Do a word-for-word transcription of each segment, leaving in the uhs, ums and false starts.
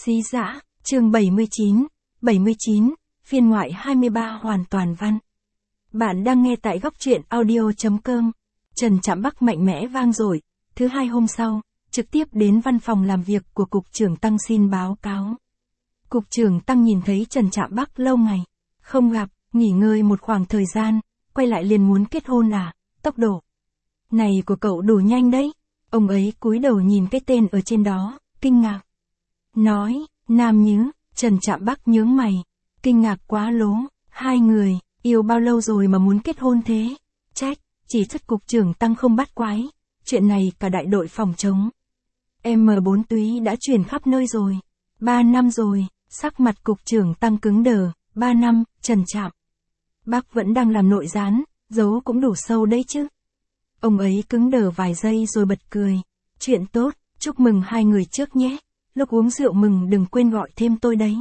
Dí dã, chương bảy mươi chín, bảy mươi chín, phiên ngoại hai mươi ba hoàn toàn văn. Bạn đang nghe tại góc truyện audio.com. Trần Trạm Bắc mạnh mẽ vang dội, thứ hai hôm sau, trực tiếp đến văn phòng làm việc của Cục trưởng Tăng xin báo cáo. Cục trưởng Tăng nhìn thấy Trần Trạm Bắc lâu ngày, không gặp, nghỉ ngơi một khoảng thời gian, quay lại liền muốn kết hôn à, tốc độ này của cậu đủ nhanh đấy. Ông ấy cúi đầu nhìn cái tên ở trên đó, kinh ngạc. Nói, Nam Nhứ, Trần Trạm Bắc nhướng mày, kinh ngạc quá lố, hai người, yêu bao lâu rồi mà muốn kết hôn thế? Trách, chỉ trách Cục trưởng Tăng không bắt quái, chuyện này cả đại đội phòng chống em bốn túy đã truyền khắp nơi rồi. Ba năm rồi, sắc mặt Cục trưởng Tăng cứng đờ, ba năm, Trần Trạm Bắc vẫn đang làm nội gián, giấu cũng đủ sâu đấy chứ. Ông ấy cứng đờ vài giây rồi bật cười, chuyện tốt, chúc mừng hai người trước nhé. Lúc uống rượu mừng đừng quên gọi thêm tôi đấy.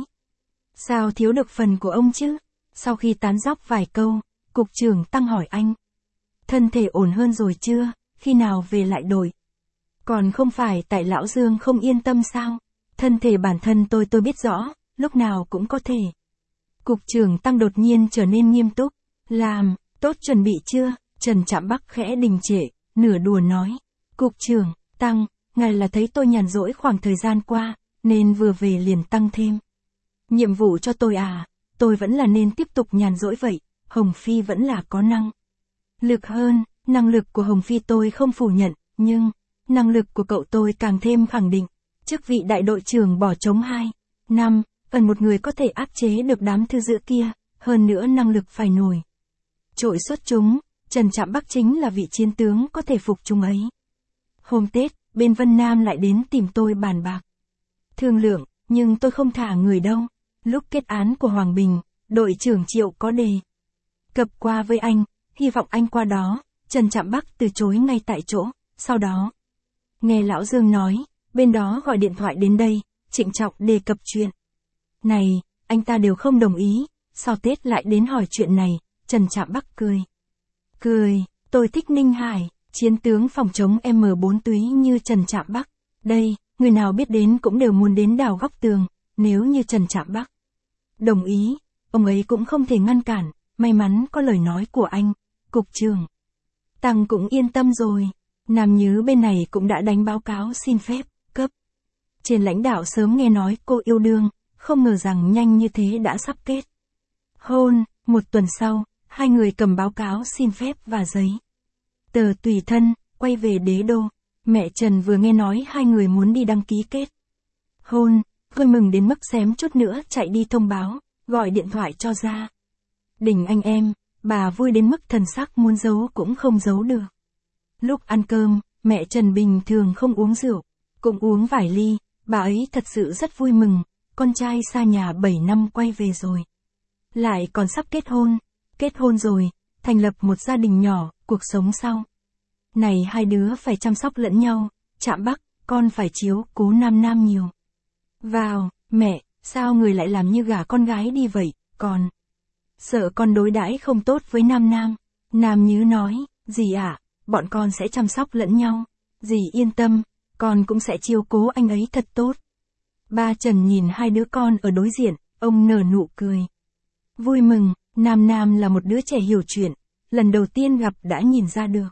Sao thiếu được phần của ông chứ? Sau khi tán dóc vài câu, Cục trưởng Tăng hỏi anh. Thân thể ổn hơn rồi chưa, khi nào về lại đội? Còn không phải tại Lão Dương không yên tâm sao? Thân thể bản thân tôi tôi biết rõ, lúc nào cũng có thể. Cục trưởng Tăng đột nhiên trở nên nghiêm túc. Làm, tốt chuẩn bị chưa? Trần Trạm Bắc khẽ đình trệ, nửa đùa nói. Cục trưởng Tăng, ngài là thấy tôi nhàn rỗi khoảng thời gian qua, nên vừa về liền tăng thêm nhiệm vụ cho tôi à? Tôi vẫn là nên tiếp tục nhàn rỗi vậy. Hồng Phi vẫn là có năng lực hơn, năng lực của Hồng Phi tôi không phủ nhận, nhưng năng lực của cậu tôi càng thêm khẳng định. Chức vị đại đội trưởng bỏ trống hai năm, cần một người có thể áp chế được đám thư dữ kia, hơn nữa năng lực phải nổi trội xuất chúng. Trần Trạm Bắc chính là vị chiến tướng có thể phục chúng ấy. Hôm Tết, bên Vân Nam lại đến tìm tôi bàn bạc thương lượng, nhưng tôi không thả người đâu. Lúc kết án của Hoàng Bình, đội trưởng Triệu có đề cập qua với anh, hy vọng anh qua đó. Trần Trạm Bắc từ chối ngay tại chỗ. Sau đó, nghe Lão Dương nói, bên đó gọi điện thoại đến đây, trịnh trọng đề cập chuyện này, anh ta đều không đồng ý. Sau Tết lại đến hỏi chuyện này, Trần Trạm Bắc cười. Cười, tôi thích Ninh Hải, chiến tướng phòng chống em bốn túy như Trần Trạm Bắc. Đây, người nào biết đến cũng đều muốn đến đào góc tường. Nếu như Trần Trạm Bắc đồng ý, ông ấy cũng không thể ngăn cản. May mắn có lời nói của anh. Cục trưởng Tăng cũng yên tâm rồi. Nam Nhứ bên này cũng đã đánh báo cáo xin phép cấp trên lãnh đạo. Sớm nghe nói cô yêu đương, không ngờ rằng nhanh như thế đã sắp kết hôn. Một tuần sau, hai người cầm báo cáo xin phép và giấy tờ tùy thân, quay về đế đô. Mẹ Trần vừa nghe nói hai người muốn đi đăng ký kết hôn, vui mừng đến mức xém chút nữa chạy đi thông báo, gọi điện thoại cho gia đình anh em. Bà vui đến mức thần sắc muốn giấu cũng không giấu được. Lúc ăn cơm, mẹ Trần bình thường không uống rượu, cũng uống vài ly. Bà ấy thật sự rất vui mừng, con trai xa nhà bảy năm quay về rồi. Lại còn sắp kết hôn. Kết hôn rồi, thành lập một gia đình nhỏ, cuộc sống sau này hai đứa phải chăm sóc lẫn nhau. Trạm Bắc, con phải chiếu cố Nam Nam nhiều vào. Mẹ, sao người lại làm như gả con gái đi vậy? Con sợ con đối đãi không tốt với Nam Nam. Nam Nhứ nói, dì ạ, à, bọn con sẽ chăm sóc lẫn nhau. Dì yên tâm, con cũng sẽ chiếu cố anh ấy thật tốt. Ba Trần nhìn hai đứa con ở đối diện, ông nở nụ cười vui mừng. Nam Nam là một đứa trẻ hiểu chuyện, lần đầu tiên gặp đã nhìn ra được.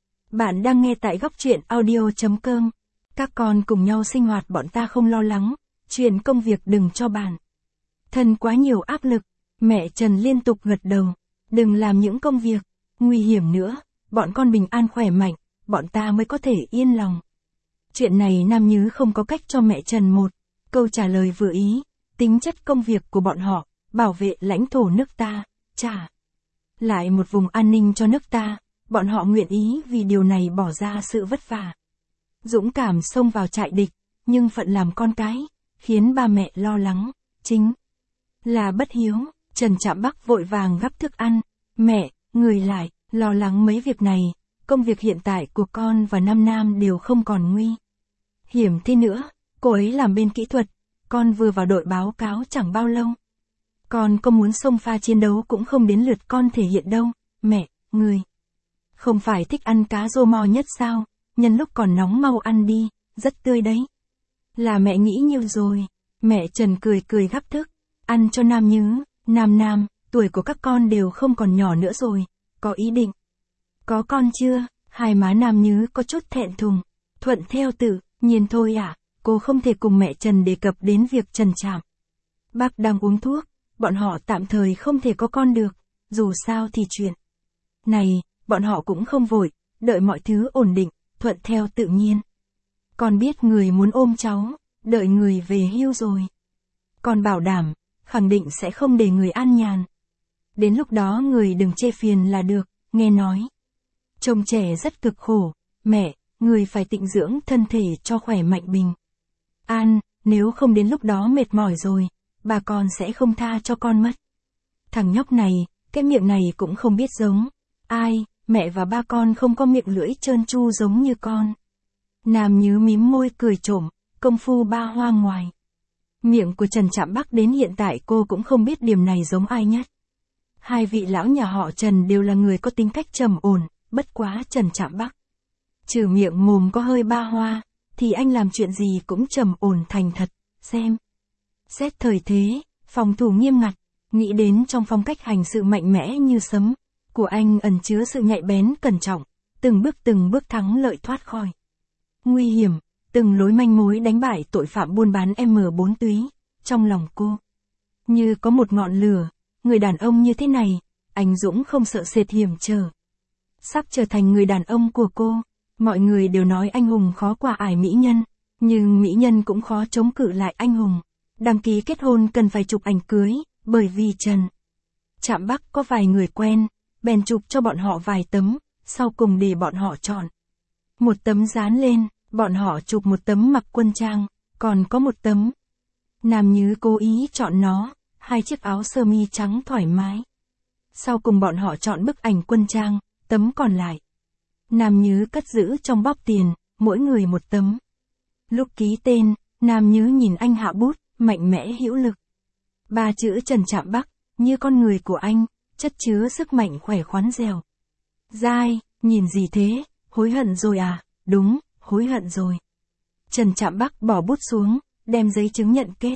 Bạn đang nghe tại góc truyện audio.com. Các con cùng nhau sinh hoạt, bọn ta không lo lắng. Chuyện công việc đừng cho bản thân quá nhiều áp lực. Mẹ Trần liên tục gật đầu. Đừng làm những công việc nguy hiểm nữa. Bọn con bình an khỏe mạnh, bọn ta mới có thể yên lòng. Chuyện này Nam Nhứ không có cách cho mẹ Trần một câu trả lời vừa ý. Tính chất công việc của bọn họ, bảo vệ lãnh thổ nước ta, trả lại một vùng an ninh cho nước ta. Bọn họ nguyện ý vì điều này bỏ ra sự vất vả, dũng cảm xông vào trại địch. Nhưng phận làm con cái, khiến ba mẹ lo lắng, chính là bất hiếu. Trần Trạm Bắc vội vàng gắp thức ăn. Mẹ, người lại lo lắng mấy việc này. Công việc hiện tại của con và Nam Nam đều không còn nguy hiểm thế nữa. Cô ấy làm bên kỹ thuật, con vừa vào đội báo cáo chẳng bao lâu. Con có muốn xông pha chiến đấu cũng không đến lượt con thể hiện đâu. Mẹ, người không phải thích ăn cá rô mo nhất sao? Nhân lúc còn nóng mau ăn đi, rất tươi đấy. Là mẹ nghĩ nhiều rồi. Mẹ Trần cười cười gắp thức, ăn cho Nam Nhứ. Nam Nam, tuổi của các con đều không còn nhỏ nữa rồi, có ý định. Có con chưa? Hai má Nam Nhứ có chút thẹn thùng. Thuận theo tự nhiên thôi ạ, à, cô không thể cùng mẹ Trần đề cập đến việc Trần Trạm. Bác đang uống thuốc, bọn họ tạm thời không thể có con được, dù sao thì chuyện này, bọn họ cũng không vội, đợi mọi thứ ổn định, thuận theo tự nhiên. Con biết người muốn ôm cháu, đợi người về hưu rồi. Con bảo đảm, khẳng định sẽ không để người an nhàn. Đến lúc đó người đừng chê phiền là được, nghe nói. Trông trẻ rất cực khổ, mẹ, người phải tịnh dưỡng thân thể cho khỏe mạnh bình an, nếu không đến lúc đó mệt mỏi rồi, bà con sẽ không tha cho con mất. Thằng nhóc này, cái miệng này cũng không biết giống ai, mẹ và ba con không có miệng lưỡi trơn tru giống như con. Nam Nhứ mím môi cười trộm, công phu ba hoa ngoài. Miệng của Trần Trạm Bắc đến hiện tại cô cũng không biết điểm này giống ai nhất. Hai vị lão nhà họ Trần đều là người có tính cách trầm ổn, bất quá Trần Trạm Bắc. Trừ miệng mồm có hơi ba hoa, thì anh làm chuyện gì cũng trầm ổn thành thật, xem. Xét thời thế, phòng thủ nghiêm ngặt, nghĩ đến trong phong cách hành sự mạnh mẽ như sấm, của anh ẩn chứa sự nhạy bén cẩn trọng, từng bước từng bước thắng lợi thoát khỏi nguy hiểm, từng lối manh mối đánh bại tội phạm buôn bán em bốn túy, trong lòng cô. Như có một ngọn lửa, người đàn ông như thế này, anh Dũng không sợ sệt hiểm trở. Sắp trở thành người đàn ông của cô, mọi người đều nói anh hùng khó qua ải mỹ nhân, nhưng mỹ nhân cũng khó chống cự lại anh hùng. Đăng ký kết hôn cần phải chụp ảnh cưới, bởi vì Trần Trạm Bắc có vài người quen, bèn chụp cho bọn họ vài tấm, sau cùng để bọn họ chọn. Một tấm dán lên, bọn họ chụp một tấm mặc quân trang, còn có một tấm. Nam Nhứ cố ý chọn nó, hai chiếc áo sơ mi trắng thoải mái. Sau cùng bọn họ chọn bức ảnh quân trang, tấm còn lại. Nam Nhứ cất giữ trong bóp tiền, mỗi người một tấm. Lúc ký tên, Nam Nhứ nhìn anh hạ bút, mạnh mẽ hữu lực. Ba chữ Trần Trạm Bắc, như con người của anh, chất chứa sức mạnh khỏe khoắn dẻo dai, nhìn gì thế, hối hận rồi à, đúng, hối hận rồi. Trần Trạm Bắc bỏ bút xuống, đem giấy chứng nhận kết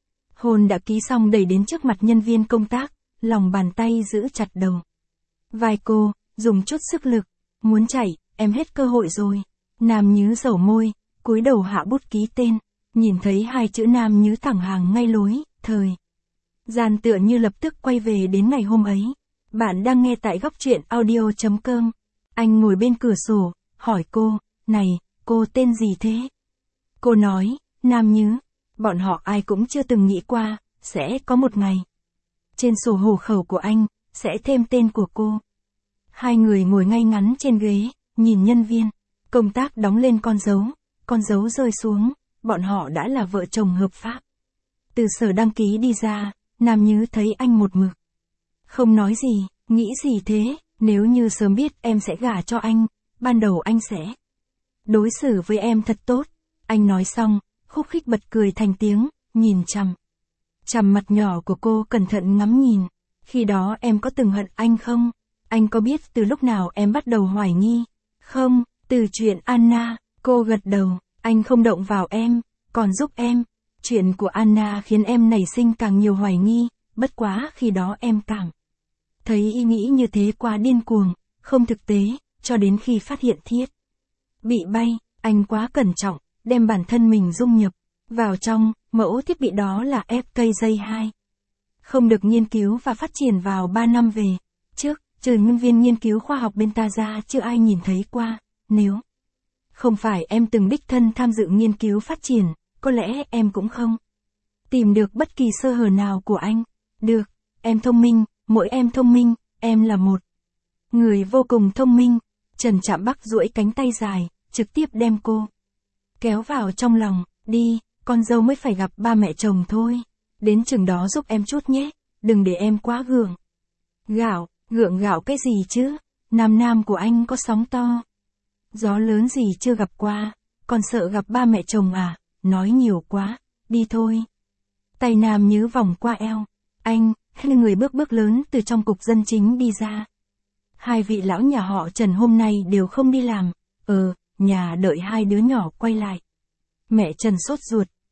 hôn đã ký xong đẩy đến trước mặt nhân viên công tác, lòng bàn tay giữ chặt đầu vai cô, dùng chút sức lực, muốn chạy, em hết cơ hội rồi. Nam Nhứ dẩu môi, cúi đầu hạ bút ký tên, nhìn thấy hai chữ Nam Nhứ thẳng hàng ngay lối, thời gian tựa như lập tức quay về đến ngày hôm ấy. Bạn đang nghe tại góc truyện audio chấm com. Anh ngồi bên cửa sổ, hỏi cô, này, cô tên gì thế? Cô nói, Nam Nhứ. Bọn họ ai cũng chưa từng nghĩ qua, sẽ có một ngày. Trên sổ hộ khẩu của anh, sẽ thêm tên của cô. Hai người ngồi ngay ngắn trên ghế, nhìn nhân viên công tác đóng lên con dấu, con dấu rơi xuống, bọn họ đã là vợ chồng hợp pháp. Từ sở đăng ký đi ra, Nam Nhứ thấy anh một mực không nói gì, nghĩ gì thế, nếu như sớm biết em sẽ gả cho anh, ban đầu anh sẽ đối xử với em thật tốt. Anh nói xong, khúc khích bật cười thành tiếng, nhìn chằm chằm mặt nhỏ của cô cẩn thận ngắm nhìn. Khi đó em có từng hận anh không? Anh có biết từ lúc nào em bắt đầu hoài nghi không? Từ chuyện Anna, cô gật đầu, anh không động vào em, còn giúp em. Chuyện của Anna khiến em nảy sinh càng nhiều hoài nghi, bất quá khi đó em cảm thấy ý nghĩ như thế quá điên cuồng, không thực tế, cho đến khi phát hiện thiết bị bay, anh quá cẩn trọng, đem bản thân mình dung nhập vào trong, mẫu thiết bị đó là ép ca gi hai. Không được nghiên cứu và phát triển vào ba năm về trước, trừ nhân viên nghiên cứu khoa học bên ta ra chưa ai nhìn thấy qua, nếu không phải em từng đích thân tham dự nghiên cứu phát triển, có lẽ em cũng không tìm được bất kỳ sơ hở nào của anh. Được, em thông minh, mỗi em thông minh, em là một người vô cùng thông minh. Trần Trạm Bắc duỗi cánh tay dài, trực tiếp đem cô kéo vào trong lòng, đi, con dâu mới phải gặp ba mẹ chồng thôi. Đến chừng đó giúp em chút nhé, đừng để em quá gượng gạo, gượng gạo cái gì chứ, Nam Nam của anh có sóng to gió lớn gì chưa gặp qua, còn sợ gặp ba mẹ chồng à, nói nhiều quá, đi thôi. Tay Nam Nhứ vòng qua eo, anh, hai người bước bước lớn từ trong cục dân chính đi ra. Hai vị lão nhà họ Trần hôm nay đều không đi làm, ờ, nhà đợi hai đứa nhỏ quay lại. Mẹ Trần sốt ruột,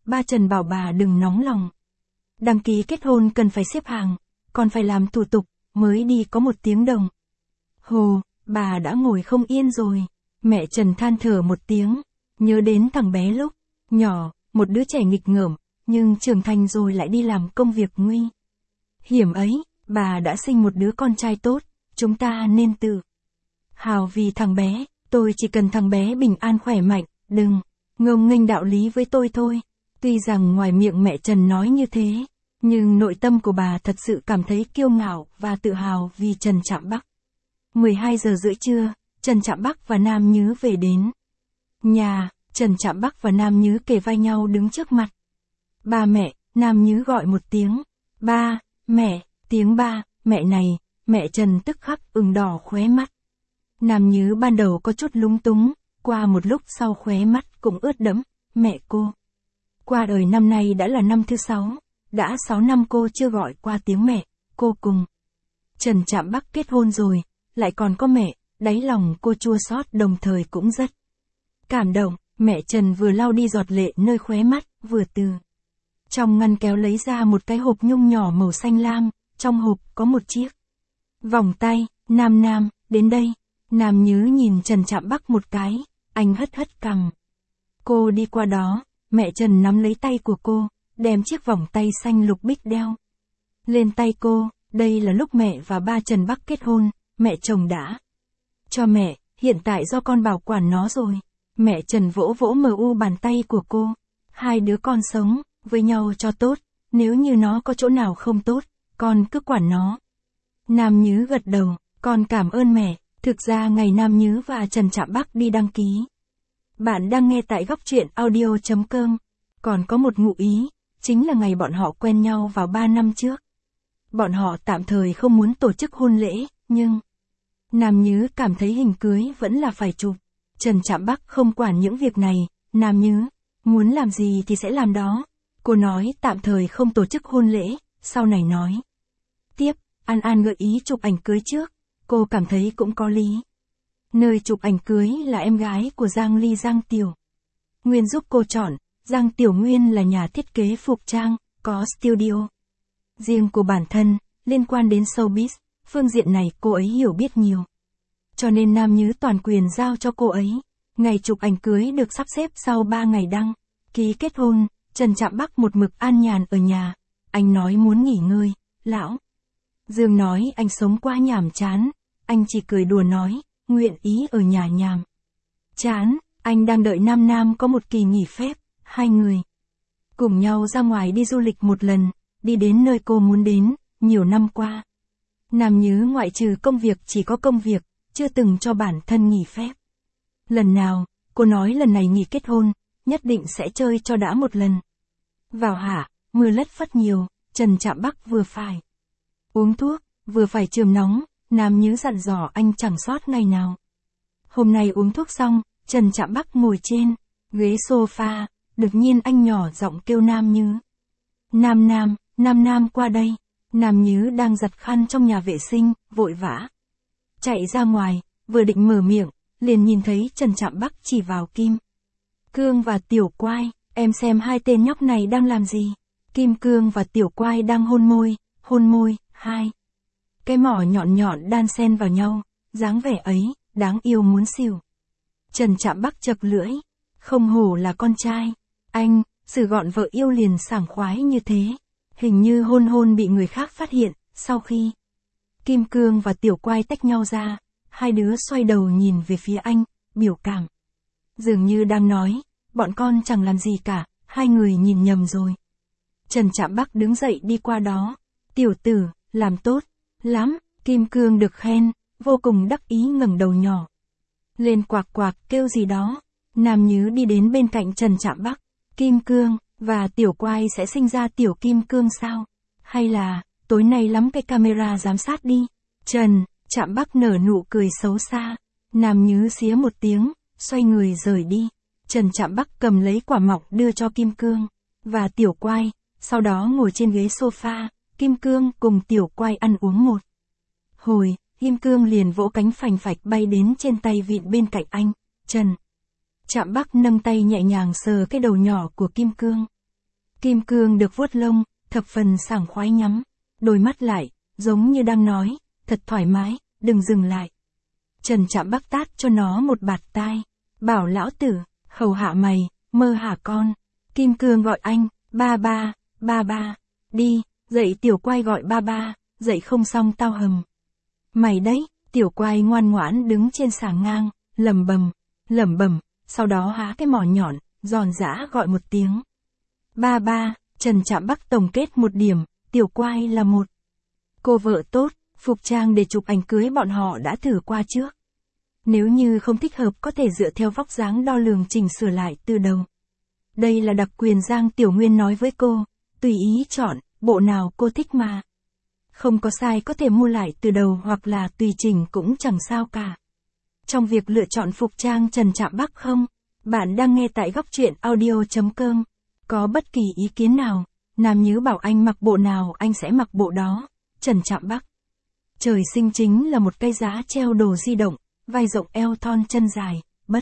ba Trần bảo bà đừng nóng lòng. Đăng ký kết hôn cần phải xếp hàng, còn phải làm thủ tục, mới đi có một tiếng đồng. Hồ, bà đã ngồi không yên rồi. Mẹ Trần than thở một tiếng, nhớ đến thằng bé lúc nhỏ, một đứa trẻ nghịch ngợm, nhưng trưởng thành rồi lại đi làm công việc nguy hiểm ấy. Bà đã sinh một đứa con trai tốt, chúng ta nên tự hào vì thằng bé. Tôi chỉ cần thằng bé bình an khỏe mạnh, đừng ngông nghênh đạo lý với tôi thôi. Tuy rằng ngoài miệng mẹ Trần nói như thế, nhưng nội tâm của bà thật sự cảm thấy kiêu ngạo và tự hào vì Trần Trạm Bắc. mười hai giờ rưỡi trưa, Trần Trạm Bắc và Nam Nhứ về đến nhà. Trần Trạm Bắc và Nam Nhứ kề vai nhau đứng trước mặt ba mẹ. Nam Nhứ gọi một tiếng ba, mẹ. Tiếng ba, mẹ này, mẹ Trần tức khắc ửng đỏ khóe mắt. Nam Nhứ ban đầu có chút lúng túng, qua một lúc sau khóe mắt cũng ướt đẫm. Mẹ cô qua đời năm nay đã là năm thứ sáu, đã sáu năm cô chưa gọi qua tiếng mẹ. Cô cùng Trần Trạm Bắc kết hôn rồi, lại còn có mẹ. Đáy lòng cô chua xót đồng thời cũng rất cảm động. Mẹ Trần vừa lau đi giọt lệ nơi khóe mắt, vừa từ trong ngăn kéo lấy ra một cái hộp nhung nhỏ màu xanh lam. Trong hộp có một chiếc vòng tay. Nam Nam, đến đây. Nam Nhứ nhìn Trần Trạm Bắc một cái, anh hất hất cằm. Cô đi qua đó, mẹ Trần nắm lấy tay của cô, đem chiếc vòng tay xanh lục bích đeo lên tay cô. Đây là lúc mẹ và ba Trần Bắc kết hôn, mẹ chồng đã cho mẹ, hiện tại do con bảo quản nó rồi. Mẹ Trần vỗ vỗ mờ u bàn tay của cô. Hai đứa con sống với nhau cho tốt, nếu như nó có chỗ nào không tốt, con cứ quản nó. Nam Nhứ gật đầu, con cảm ơn mẹ. Thực ra ngày Nam Nhứ và Trần Trạm Bắc đi đăng ký, bạn đang nghe tại góc truyện audio chấm com. Còn có một ngụ ý, chính là ngày bọn họ quen nhau vào ba năm trước. Bọn họ tạm thời không muốn tổ chức hôn lễ, nhưng Nam Nhứ cảm thấy hình cưới vẫn là phải chụp. Trần Trạm Bắc không quản những việc này. Nam Nhứ muốn làm gì thì sẽ làm đó. Cô nói tạm thời không tổ chức hôn lễ, sau này nói tiếp. An An gợi ý chụp ảnh cưới trước, cô cảm thấy cũng có lý. Nơi chụp ảnh cưới là em gái của Giang Ly, Giang Tiểu Nguyên giúp cô chọn. Giang Tiểu Nguyên là nhà thiết kế phục trang, có studio riêng của bản thân, liên quan đến showbiz, phương diện này cô ấy hiểu biết nhiều. Cho nên Nam Nhứ toàn quyền giao cho cô ấy. Ngày chụp ảnh cưới được sắp xếp sau ba ngày đăng ký kết hôn. Trần Trạm Bắc một mực an nhàn ở nhà. Anh nói muốn nghỉ ngơi. Lão Dương nói anh sống quá nhàm chán. Anh chỉ cười đùa nói, nguyện ý ở nhà nhàm chán. Anh đang đợi Nam Nam có một kỳ nghỉ phép. Hai người cùng nhau ra ngoài đi du lịch một lần, đi đến nơi cô muốn đến. Nhiều năm qua, Nam Nhứ ngoại trừ công việc chỉ có công việc, chưa từng cho bản thân nghỉ phép. Lần nào, cô nói lần này nghỉ kết hôn, nhất định sẽ chơi cho đã một lần. Vào hạ, mưa lất phất nhiều, Trần Trạm Bắc vừa phải uống thuốc, vừa phải chườm nóng. Nam Nhứ dặn dò anh chẳng sót ngày nào. Hôm nay uống thuốc xong, Trần Trạm Bắc ngồi trên ghế sofa, đột nhiên anh nhỏ giọng kêu Nam Nhứ. Nam Nam, Nam Nam qua đây. Nam Nhứ đang giặt khăn trong nhà vệ sinh, vội vã chạy ra ngoài, vừa định mở miệng, liền nhìn thấy Trần Trạm Bắc chỉ vào Kim Cương và Tiểu Quai. Em xem hai tên nhóc này đang làm gì. Kim Cương và Tiểu Quai đang hôn môi, hôn môi, hai cái mỏ nhọn nhọn đan xen vào nhau, dáng vẻ ấy, đáng yêu muốn xỉu. Trần Trạm Bắc chật lưỡi, không hổ là con trai. Anh, xử gọn vợ yêu liền sảng khoái như thế. Hình như hôn hôn bị người khác phát hiện. Sau khi Kim Cương và Tiểu Quai tách nhau ra, hai đứa xoay đầu nhìn về phía anh, biểu cảm dường như đang nói, bọn con chẳng làm gì cả. Hai người nhìn nhầm rồi. Trần Trạm Bắc đứng dậy đi qua đó. Tiểu tử, làm tốt lắm. Kim Cương được khen, vô cùng đắc ý ngẩng đầu nhỏ lên quạc quạc kêu gì đó. Nam Nhứ đi đến bên cạnh Trần Trạm Bắc. Kim Cương và Tiểu Quai sẽ sinh ra Tiểu Kim Cương sao? Hay là tối nay lắm cái camera giám sát đi. Trần Trạm Bắc nở nụ cười xấu xa. Nam Nhứ xía một tiếng, xoay người rời đi. Trần Trạm Bắc cầm lấy quả mọng đưa cho Kim Cương và Tiểu Quai, sau đó ngồi trên ghế sofa. Kim Cương cùng Tiểu Quai ăn uống một hồi, Kim Cương liền vỗ cánh phành phạch bay đến trên tay vịn bên cạnh anh. Trần Trạm Bắc nâng tay nhẹ nhàng sờ cái đầu nhỏ của Kim Cương. Kim cương được vuốt lông, thập phần sảng khoái nhắm. Đôi mắt lại, giống như đang nói, thật thoải mái, đừng dừng lại. Trần Trạm Bắc tát cho nó một bạt tai. Bảo lão tử, hầu hạ mày, mơ hả con. Kim cương gọi anh, ba ba, ba ba. Đi, dậy tiểu quay gọi ba ba, dậy không xong tao hầm. Mày đấy, tiểu quay ngoan ngoãn đứng trên sàng ngang, lẩm bẩm, lẩm bẩm, sau đó há cái mỏ nhọn, giòn giã gọi một tiếng. Ba ba, Trần Trạm Bắc tổng kết một điểm, tiểu quay là một cô vợ tốt, phục trang để chụp ảnh cưới bọn họ đã thử qua trước. Nếu như không thích hợp có thể dựa theo vóc dáng đo lường chỉnh sửa lại từ đầu. Đây là đặc quyền Giang Tiểu Nguyên nói với cô, tùy ý chọn, bộ nào cô thích mà. Không có sai có thể mua lại từ đầu hoặc là tùy chỉnh cũng chẳng sao cả. Trong việc lựa chọn phục trang Trần Trạm Bắc không? Bạn đang nghe tại góc truyện audio chấm com. Có bất kỳ ý kiến nào, Nam Nhứ bảo anh mặc bộ nào anh sẽ mặc bộ đó. Trần Trạm Bắc. Trời sinh chính là một cây giá treo đồ di động, vai rộng eo thon chân dài, bất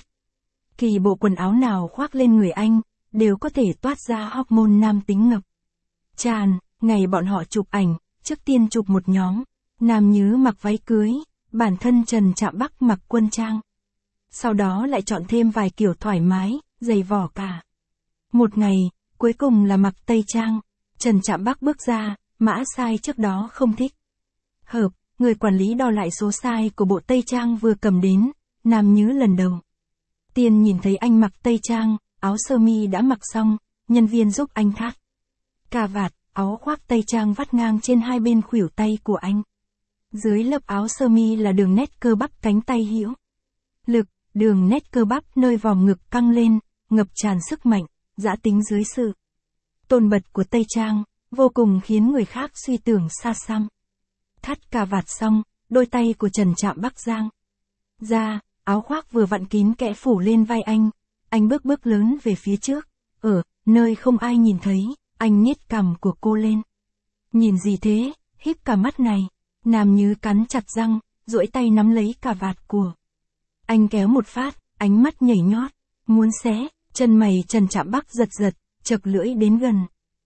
kỳ bộ quần áo nào khoác lên người anh, đều có thể toát ra hormone nam tính ngập tràn. Ngày bọn họ chụp ảnh, trước tiên chụp một nhóm, Nam Nhứ mặc váy cưới, bản thân Trần Trạm Bắc mặc quân trang. Sau đó lại chọn thêm vài kiểu thoải mái, giày vỏ cả. Một ngày, cuối cùng là mặc tây trang, Trần Trạm Bắc bước ra, mã size trước đó không thích hợp, người quản lý đo lại số size của bộ tây trang vừa cầm đến, Nam Nhứ lần đầu tiên nhìn thấy anh mặc tây trang, áo sơ mi đã mặc xong, nhân viên giúp anh thắt cà vạt, áo khoác tây trang vắt ngang trên hai bên khuỷu tay của anh. Dưới lớp áo sơ mi là đường nét cơ bắp cánh tay hữu lực, đường nét cơ bắp nơi vòm ngực căng lên, ngập tràn sức mạnh, dã tính dưới sự tôn bật của tây trang, vô cùng khiến người khác suy tưởng xa xăm. Thắt cà vạt xong, đôi tay của Trần Trạm Bắc giang ra, áo khoác vừa vặn kín kẽ phủ lên vai anh, anh bước bước lớn về phía trước, ở nơi không ai nhìn thấy, anh nhếch cằm của cô lên. Nhìn gì thế, híp cả mắt này. Nam Nhứ cắn chặt răng, duỗi tay nắm lấy cà vạt của anh kéo một phát, ánh mắt nhảy nhót, muốn xé, chân mày Trần Trạm Bắc giật giật, chật lưỡi đến gần.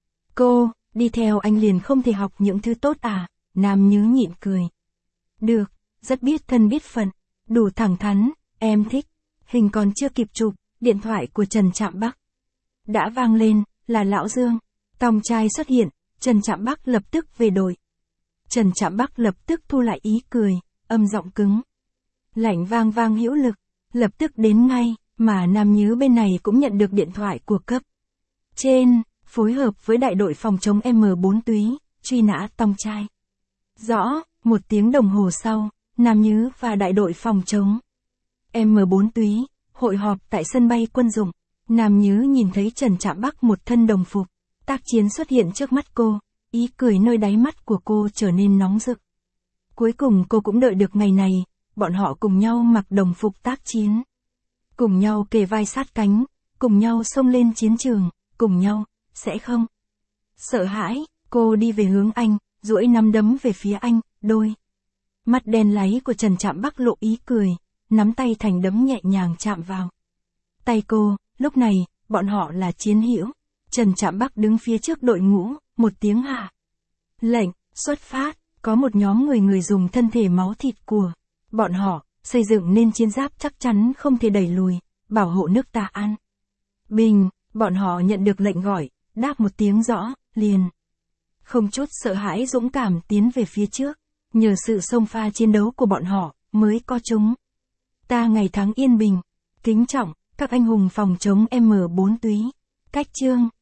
Cô, đi theo anh liền không thể học những thứ tốt à? Nam Nhứ nhịn cười. Được, rất biết thân biết phận, đủ thẳng thắn, em thích. Hình còn chưa kịp chụp, điện thoại của Trần Trạm Bắc đã vang lên, là Lão Dương. Tòng trai xuất hiện, Trần Trạm Bắc lập tức về đội. Trần Trạm Bắc lập tức thu lại ý cười, âm giọng cứng lạnh vang vang hữu lực, lập tức đến ngay, mà Nam Nhứ bên này cũng nhận được điện thoại của cấp trên, phối hợp với đại đội phòng chống M bốn túy, truy nã tòng trai. Rõ, một tiếng đồng hồ sau, Nam Nhứ và đại đội phòng chống M bốn túy, hội họp tại sân bay quân dụng. Nam Nhứ nhìn thấy Trần Trạm Bắc một thân đồng phục tác chiến xuất hiện trước mắt cô, ý cười nơi đáy mắt của cô trở nên nóng rực. Cuối cùng cô cũng đợi được ngày này, bọn họ cùng nhau mặc đồng phục tác chiến. Cùng nhau kề vai sát cánh, cùng nhau xông lên chiến trường, cùng nhau, sẽ không sợ hãi. Cô đi về hướng anh, duỗi nắm đấm về phía anh, đôi mắt đen láy của Trần Trạm Bắc lộ ý cười, nắm tay thành đấm nhẹ nhàng chạm vào tay cô. Lúc này, bọn họ là chiến hữu. Trần Trạm Bắc đứng phía trước đội ngũ, một tiếng hạ lệnh, xuất phát. Có một nhóm người người dùng thân thể máu thịt của bọn họ, xây dựng nên chiến giáp chắc chắn không thể đẩy lùi, bảo hộ nước ta an bình. Bọn họ nhận được lệnh gọi, đáp một tiếng rõ, liền không chút sợ hãi dũng cảm tiến về phía trước. Nhờ sự xông pha chiến đấu của bọn họ, mới có chúng ta ngày tháng yên bình. Kính trọng các anh hùng phòng chống M bốn túy. Cách chương